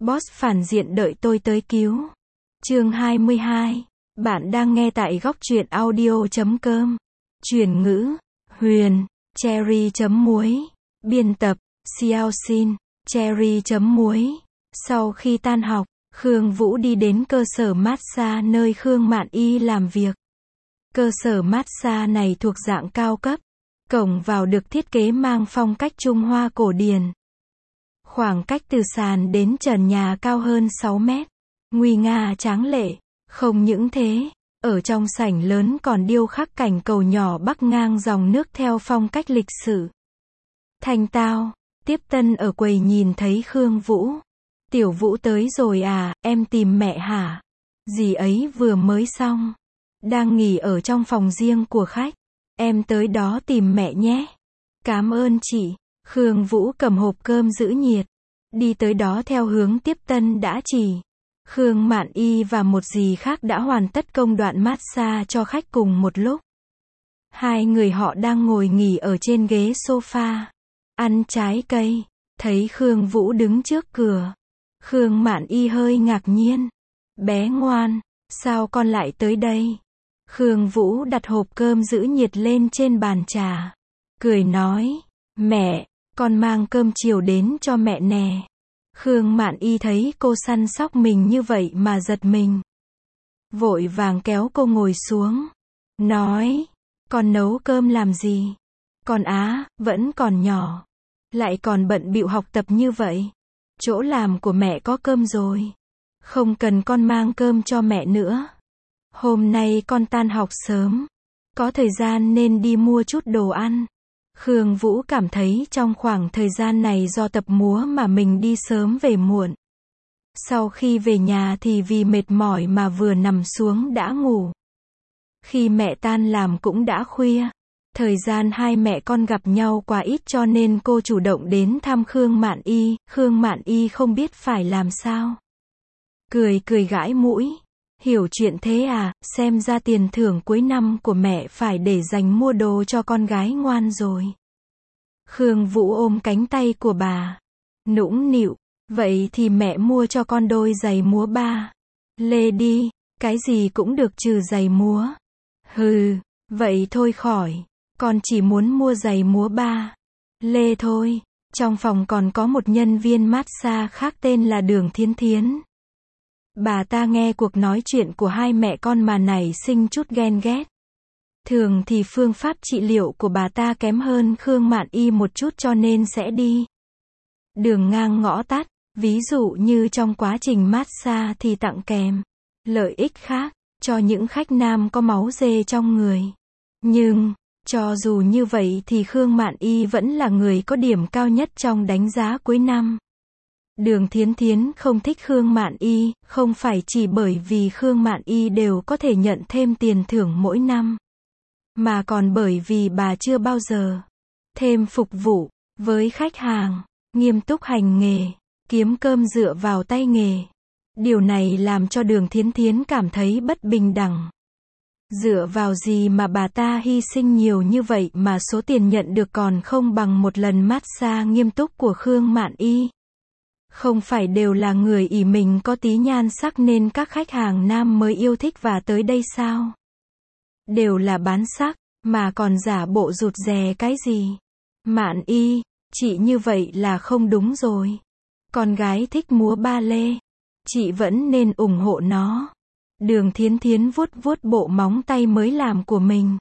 Boss phản diện đợi tôi tới cứu. Chương 22. Bạn đang nghe tại góc truyện audio.com. Chuyển ngữ, Huyền, Cherry.muối. Biên tập, Xiao Xin, Cherry.muối. Sau khi tan học, Khương Vũ đi đến cơ sở massage nơi Khương Mạn Y làm việc. Cơ sở massage này thuộc dạng cao cấp. Cổng vào được thiết kế mang phong cách Trung Hoa cổ điển. Khoảng cách từ sàn đến trần nhà cao hơn 6 mét. Nguy nga tráng lệ. Không những thế, ở trong sảnh lớn còn điêu khắc cảnh cầu nhỏ bắc ngang dòng nước theo phong cách lịch sử. Thanh Tao, tiếp tân ở quầy nhìn thấy Khương Vũ. Tiểu Vũ tới rồi à, em tìm mẹ hả? Dì ấy vừa mới xong. Đang nghỉ ở trong phòng riêng của khách. Em tới đó tìm mẹ nhé. Cảm ơn chị. Khương Vũ cầm hộp cơm giữ nhiệt. Đi tới đó theo hướng tiếp tân đã chỉ. Khương Mạn Y và một dì khác đã hoàn tất công đoạn massage cho khách cùng một lúc. Hai người họ đang ngồi nghỉ ở trên ghế sofa. Ăn trái cây. Thấy Khương Vũ đứng trước cửa. Khương Mạn Y hơi ngạc nhiên. Bé ngoan, sao con lại tới đây? Khương Vũ đặt hộp cơm giữ nhiệt lên trên bàn trà. Cười nói, mẹ, con mang cơm chiều đến cho mẹ nè. Khương Mạn Y thấy cô săn sóc mình như vậy mà giật mình. Vội vàng kéo cô ngồi xuống. Nói, con nấu cơm làm gì? Con vẫn còn nhỏ. Lại còn bận bịu học tập như vậy. Chỗ làm của mẹ có cơm rồi. Không cần con mang cơm cho mẹ nữa. Hôm nay con tan học sớm. Có thời gian nên đi mua chút đồ ăn. Khương Vũ cảm thấy trong khoảng thời gian này do tập múa mà mình đi sớm về muộn. Sau khi về nhà thì vì mệt mỏi mà vừa nằm xuống đã ngủ. Khi mẹ tan làm cũng đã khuya. Thời gian hai mẹ con gặp nhau quá ít cho nên cô chủ động đến thăm Khương Mạn Y. Khương Mạn Y không biết phải làm sao. Cười gãi mũi. Hiểu chuyện thế à, xem ra tiền thưởng cuối năm của mẹ phải để dành mua đồ cho con gái ngoan rồi. Khương Vũ ôm cánh tay của bà. Nũng nịu, vậy thì mẹ mua cho con đôi giày múa ba. Lê đi, cái gì cũng được trừ giày múa. Hừ, vậy thôi khỏi, con chỉ muốn mua giày múa ba. Lê thôi, trong phòng còn có một nhân viên massage khác tên là Đường Thiến Thiến. Bà ta nghe cuộc nói chuyện của hai mẹ con mà nảy sinh chút ghen ghét. Thường thì phương pháp trị liệu của bà ta kém hơn Khương Mạn Y một chút cho nên sẽ đi đường ngang ngõ tắt. Ví dụ như trong quá trình massage thì tặng kèm lợi ích khác cho những khách nam có máu dê trong người. Nhưng, cho dù như vậy thì Khương Mạn Y vẫn là người có điểm cao nhất trong đánh giá cuối năm. Đường Thiến Thiến không thích Khương Mạn Y, không phải chỉ bởi vì Khương Mạn Y đều có thể nhận thêm tiền thưởng mỗi năm, mà còn bởi vì bà chưa bao giờ thêm phục vụ với khách hàng, nghiêm túc hành nghề, kiếm cơm dựa vào tay nghề. Điều này làm cho Đường Thiến Thiến cảm thấy bất bình đẳng. Dựa vào gì mà bà ta hy sinh nhiều như vậy mà số tiền nhận được còn không bằng một lần massage nghiêm túc của Khương Mạn Y. Không phải đều là người ỷ mình có tí nhan sắc nên các khách hàng nam mới yêu thích và tới đây sao? Đều là bán sắc, mà còn giả bộ rụt rè cái gì? Mạn Y, chị như vậy là không đúng rồi. Con gái thích múa ba lê, chị vẫn nên ủng hộ nó. Đường Thiến Thiến vuốt bộ móng tay mới làm của mình.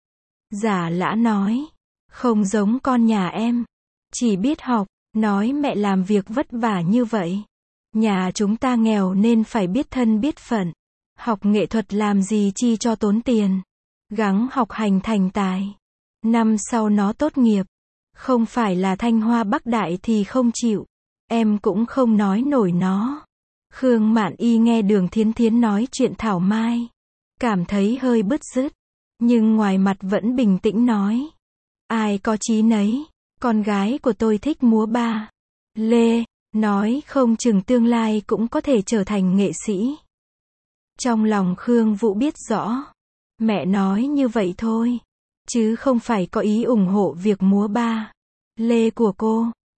Giả lã nói, không giống con nhà em, chỉ biết học. Nói mẹ làm việc vất vả như vậy. Nhà chúng ta nghèo nên phải biết thân biết phận. Học nghệ thuật làm gì chi cho tốn tiền. Gắng học hành thành tài. Năm sau nó tốt nghiệp. Không phải là Thanh Hoa Bắc Đại thì không chịu. Em cũng không nói nổi nó. Khương Mạn Y nghe Đường Thiến Thiến nói chuyện thảo mai. Cảm thấy hơi bứt rứt. Nhưng ngoài mặt vẫn bình tĩnh nói. Ai có chí nấy. Con gái của tôi thích múa ba lê, nói không chừng tương lai cũng có thể trở thành nghệ sĩ. Trong lòng Khương Vũ biết rõ, mẹ nói như vậy thôi, chứ không phải có ý ủng hộ việc múa ba lê của cô.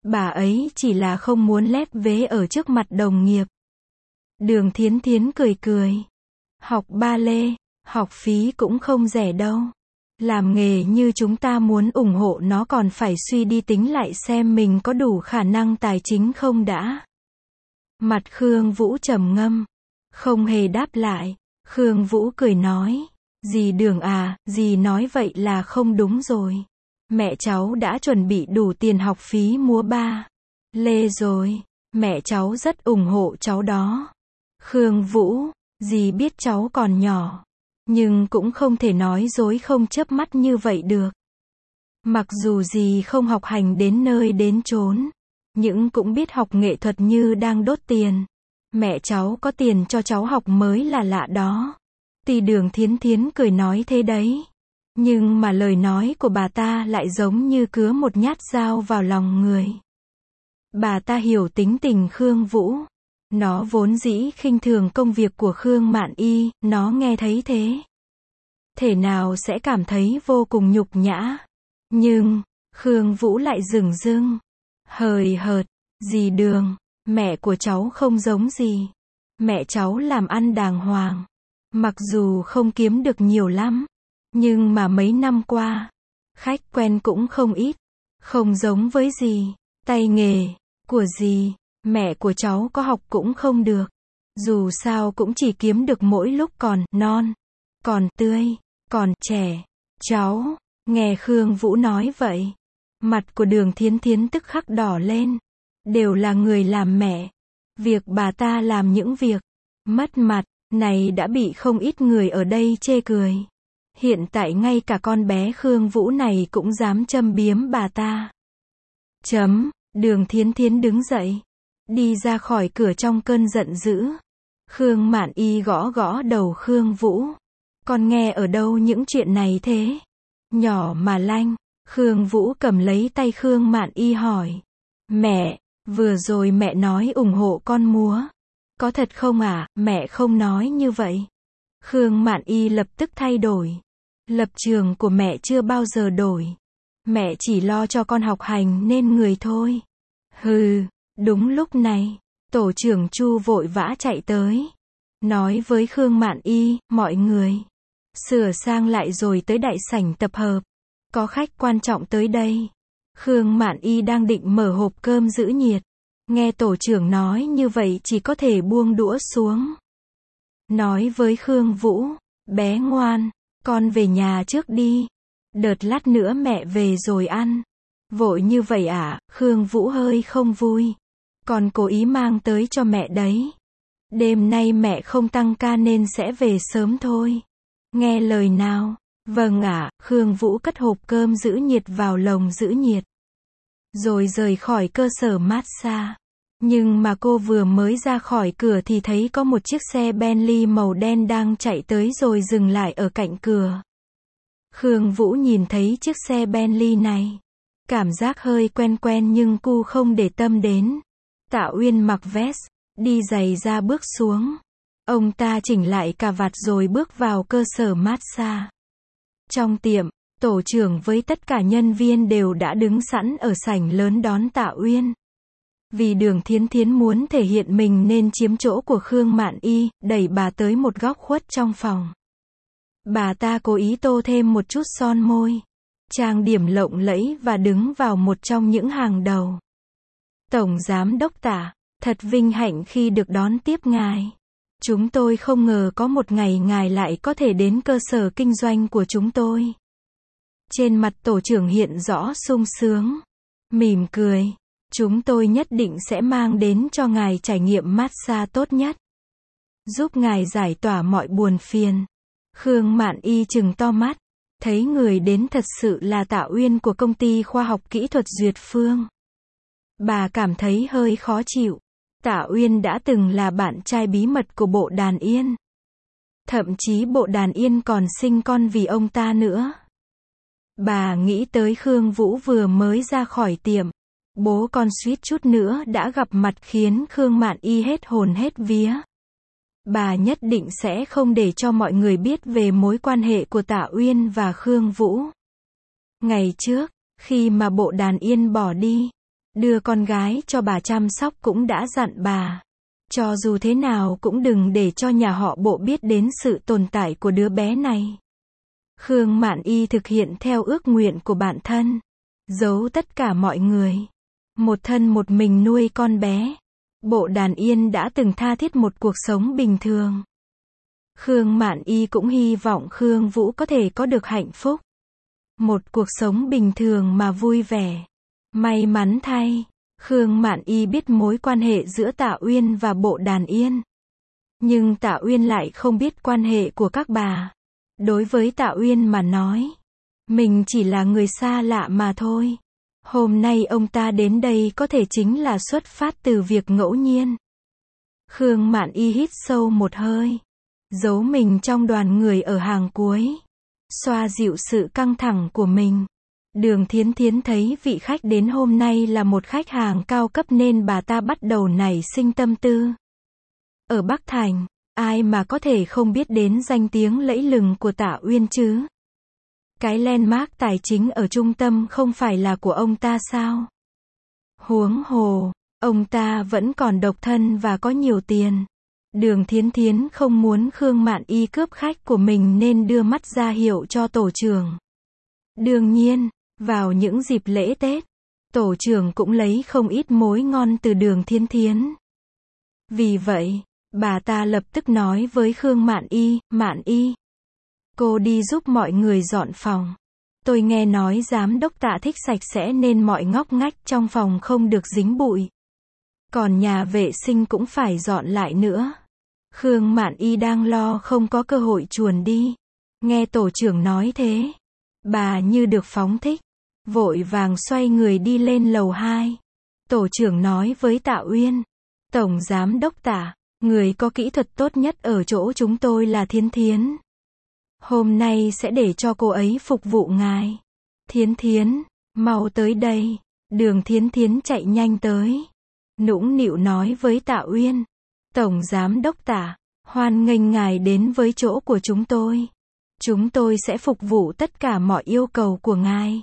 Bà ấy chỉ là không muốn lép vế ở trước mặt đồng nghiệp. Đường Thiến Thiến cười cười. Học ba lê, học phí cũng không rẻ đâu. Làm nghề như chúng ta muốn ủng hộ nó còn phải suy đi tính lại xem mình có đủ khả năng tài chính không đã. Mặt Khương Vũ trầm ngâm, không hề đáp lại. Khương Vũ cười nói, dì Đường à, dì nói vậy là không đúng rồi. Mẹ cháu đã chuẩn bị đủ tiền học phí múa ba lê rồi. Mẹ cháu rất ủng hộ cháu đó. Khương Vũ, dì biết cháu còn nhỏ, nhưng cũng không thể nói dối không chớp mắt như vậy được. Mặc dù dì không học hành đến nơi đến chốn, nhưng cũng biết học nghệ thuật như đang đốt tiền. Mẹ cháu có tiền cho cháu học mới là lạ đó. Thì Đường Thiến Thiến cười nói thế đấy. Nhưng mà lời nói của bà ta lại giống như cứa một nhát dao vào lòng người. Bà ta hiểu tính tình Khương Vũ. Nó vốn dĩ khinh thường công việc của Khương Mạn Y, nó nghe thấy thế. Thể nào sẽ cảm thấy vô cùng nhục nhã. Nhưng, Khương Vũ lại dửng dưng. Hời hợt, dì Đường, mẹ của cháu không giống gì. Mẹ cháu làm ăn đàng hoàng. Mặc dù không kiếm được nhiều lắm, nhưng mà mấy năm qua, khách quen cũng không ít. Không giống với dì, tay nghề của dì, mẹ của cháu có học cũng không được. Dù sao cũng chỉ kiếm được mỗi lúc còn non, còn tươi, còn trẻ. Cháu, nghe Khương Vũ nói vậy, mặt của Đường Thiến Thiến tức khắc đỏ lên. Đều là người làm mẹ. Việc bà ta làm những việc mất mặt này đã bị không ít người ở đây chê cười. Hiện tại ngay cả con bé Khương Vũ này cũng dám châm biếm bà ta. Đường Thiến Thiến đứng dậy, đi ra khỏi cửa trong cơn giận dữ. Khương Mạn Y gõ gõ đầu Khương Vũ. Con nghe ở đâu những chuyện này thế? Nhỏ mà lanh. Khương Vũ cầm lấy tay Khương Mạn Y hỏi. Mẹ, vừa rồi mẹ nói ủng hộ con múa. Có thật không à? Mẹ không nói như vậy. Khương Mạn Y lập tức thay đổi. Lập trường của mẹ chưa bao giờ đổi. Mẹ chỉ lo cho con học hành nên người thôi. Hừ, đúng lúc này, tổ trưởng Chu vội vã chạy tới. Nói với Khương Mạn Y, mọi người, sửa sang lại rồi tới đại sảnh tập hợp. Có khách quan trọng tới đây. Khương Mạn Y đang định mở hộp cơm giữ nhiệt. Nghe tổ trưởng nói như vậy chỉ có thể buông đũa xuống. Nói với Khương Vũ, bé ngoan, con về nhà trước đi. Đợt lát nữa mẹ về rồi ăn. Vội như vậy à? Khương Vũ hơi không vui. Con cố ý mang tới cho mẹ đấy. Đêm nay mẹ không tăng ca nên sẽ về sớm thôi. Nghe lời nào? Vâng ạ. Khương Vũ cất hộp cơm giữ nhiệt vào lồng giữ nhiệt. Rồi rời khỏi cơ sở massage. Nhưng mà cô vừa mới ra khỏi cửa thì thấy có một chiếc xe Bentley màu đen đang chạy tới rồi dừng lại ở cạnh cửa. Khương Vũ nhìn thấy chiếc xe Bentley này. Cảm giác hơi quen quen nhưng cô không để tâm đến. Tạ Uyên mặc vest, đi giày ra bước xuống. Ông ta chỉnh lại cà vạt rồi bước vào cơ sở massage. Trong tiệm, tổ trưởng với tất cả nhân viên đều đã đứng sẵn ở sảnh lớn đón Tạ Uyên. Vì Đường Thiến Thiến muốn thể hiện mình nên chiếm chỗ của Khương Mạn Y, đẩy bà tới một góc khuất trong phòng. Bà ta cố ý tô thêm một chút son môi, trang điểm lộng lẫy và đứng vào một trong những hàng đầu. Tổng Giám đốc Tạ, thật vinh hạnh khi được đón tiếp ngài. Chúng tôi không ngờ có một ngày ngài lại có thể đến cơ sở kinh doanh của chúng tôi. Trên mặt tổ trưởng hiện rõ sung sướng, mỉm cười. Chúng tôi nhất định sẽ mang đến cho ngài trải nghiệm massage tốt nhất, giúp ngài giải tỏa mọi buồn phiền. Khương Mạn Y trừng to mắt, thấy người đến thật sự là Tạ Uyên của công ty khoa học kỹ thuật Duyệt Phương. Bà cảm thấy hơi khó chịu. Tạ Uyên đã từng là bạn trai bí mật của Bộ Đàn Yên. Thậm chí Bộ Đàn Yên còn sinh con vì ông ta nữa. Bà nghĩ tới Khương Vũ vừa mới ra khỏi tiệm. Bố con suýt chút nữa đã gặp mặt khiến Khương Mạn Y hết hồn hết vía. Bà nhất định sẽ không để cho mọi người biết về mối quan hệ của Tạ Uyên và Khương Vũ. Ngày trước, khi mà Bộ Đàn Yên bỏ đi, đưa con gái cho bà chăm sóc cũng đã dặn bà. Cho dù thế nào cũng đừng để cho nhà họ Bộ biết đến sự tồn tại của đứa bé này. Khương Mạn Y thực hiện theo ước nguyện của bản thân. Giấu tất cả mọi người. Một thân một mình nuôi con bé. Bộ Đàn Yên đã từng tha thiết một cuộc sống bình thường. Khương Mạn Y cũng hy vọng Khương Vũ có thể có được hạnh phúc. Một cuộc sống bình thường mà vui vẻ. May mắn thay, Khương Mạn Y biết mối quan hệ giữa Tạ Uyên và Bộ Đàn Yên. Nhưng Tạ Uyên lại không biết quan hệ của các bà. Đối với Tạ Uyên mà nói, mình chỉ là người xa lạ mà thôi. Hôm nay ông ta đến đây có thể chính là xuất phát từ việc ngẫu nhiên. Khương Mạn Y hít sâu một hơi, giấu mình trong đoàn người ở hàng cuối, xoa dịu sự căng thẳng của mình. Đường Thiến Thiến thấy vị khách đến hôm nay là một khách hàng cao cấp nên bà ta bắt đầu nảy sinh tâm tư. Ở Bắc Thành, ai mà có thể không biết đến danh tiếng lẫy lừng của Tạ Uyên chứ? Cái landmark tài chính ở trung tâm không phải là của ông ta sao? Huống hồ, ông ta vẫn còn độc thân và có nhiều tiền. Đường Thiến Thiến không muốn Khương Mạn Y cướp khách của mình nên đưa mắt ra hiệu cho tổ trưởng. Đương nhiên, vào những dịp lễ Tết, tổ trưởng cũng lấy không ít mối ngon từ Đường Thiến Thiến. Vì vậy, bà ta lập tức nói với Khương Mạn Y, cô đi giúp mọi người dọn phòng. Tôi nghe nói giám đốc Tạ thích sạch sẽ nên mọi ngóc ngách trong phòng không được dính bụi. Còn nhà vệ sinh cũng phải dọn lại nữa. Khương Mạn Y đang lo không có cơ hội chuồn đi. Nghe tổ trưởng nói thế, bà như được phóng thích, vội vàng xoay người đi lên lầu 2. Tổ trưởng nói với Tạ Uyên, Tổng Giám đốc Tạ, người có kỹ thuật tốt nhất ở chỗ chúng tôi là Thiến Thiến. Hôm nay sẽ để cho cô ấy phục vụ ngài. Thiến Thiến, mau tới đây. Đường Thiến Thiến chạy nhanh tới, nũng nịu nói với Tạ Uyên, Tổng Giám đốc Tạ, hoan nghênh ngài đến với chỗ của chúng tôi. Chúng tôi sẽ phục vụ tất cả mọi yêu cầu của ngài.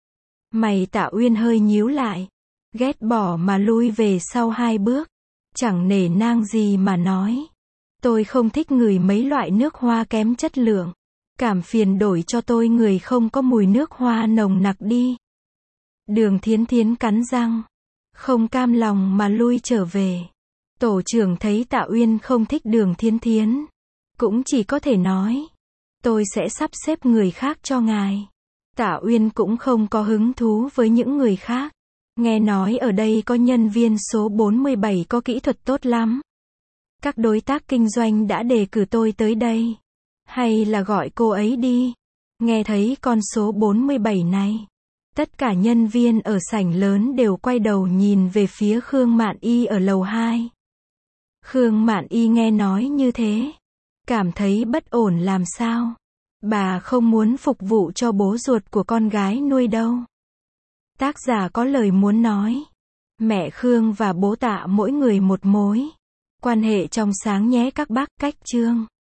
Mày Tạ Uyên hơi nhíu lại, ghét bỏ mà lui về sau 2 bước, chẳng nể nang gì mà nói. Tôi không thích ngửi mấy loại nước hoa kém chất lượng. Cảm phiền đổi cho tôi người không có mùi nước hoa nồng nặc đi. Đường Thiến Thiến cắn răng, không cam lòng mà lui trở về. Tổ trưởng thấy Tạ Uyên không thích Đường Thiến Thiến, cũng chỉ có thể nói, tôi sẽ sắp xếp người khác cho ngài. Tạ Uyên cũng không có hứng thú với những người khác. Nghe nói ở đây có nhân viên số 47 có kỹ thuật tốt lắm. Các đối tác kinh doanh đã đề cử tôi tới đây. Hay là gọi cô ấy đi. Nghe thấy con số 47 này, tất cả nhân viên ở sảnh lớn đều quay đầu nhìn về phía Khương Mạn Y ở lầu 2. Khương Mạn Y nghe nói như thế, cảm thấy bất ổn làm sao. Bà không muốn phục vụ cho bố ruột của con gái nuôi đâu. Tác giả có lời muốn nói. Mẹ Khương và bố Tạ mỗi người một mối. Quan hệ trong sáng nhé các bác. Cách chương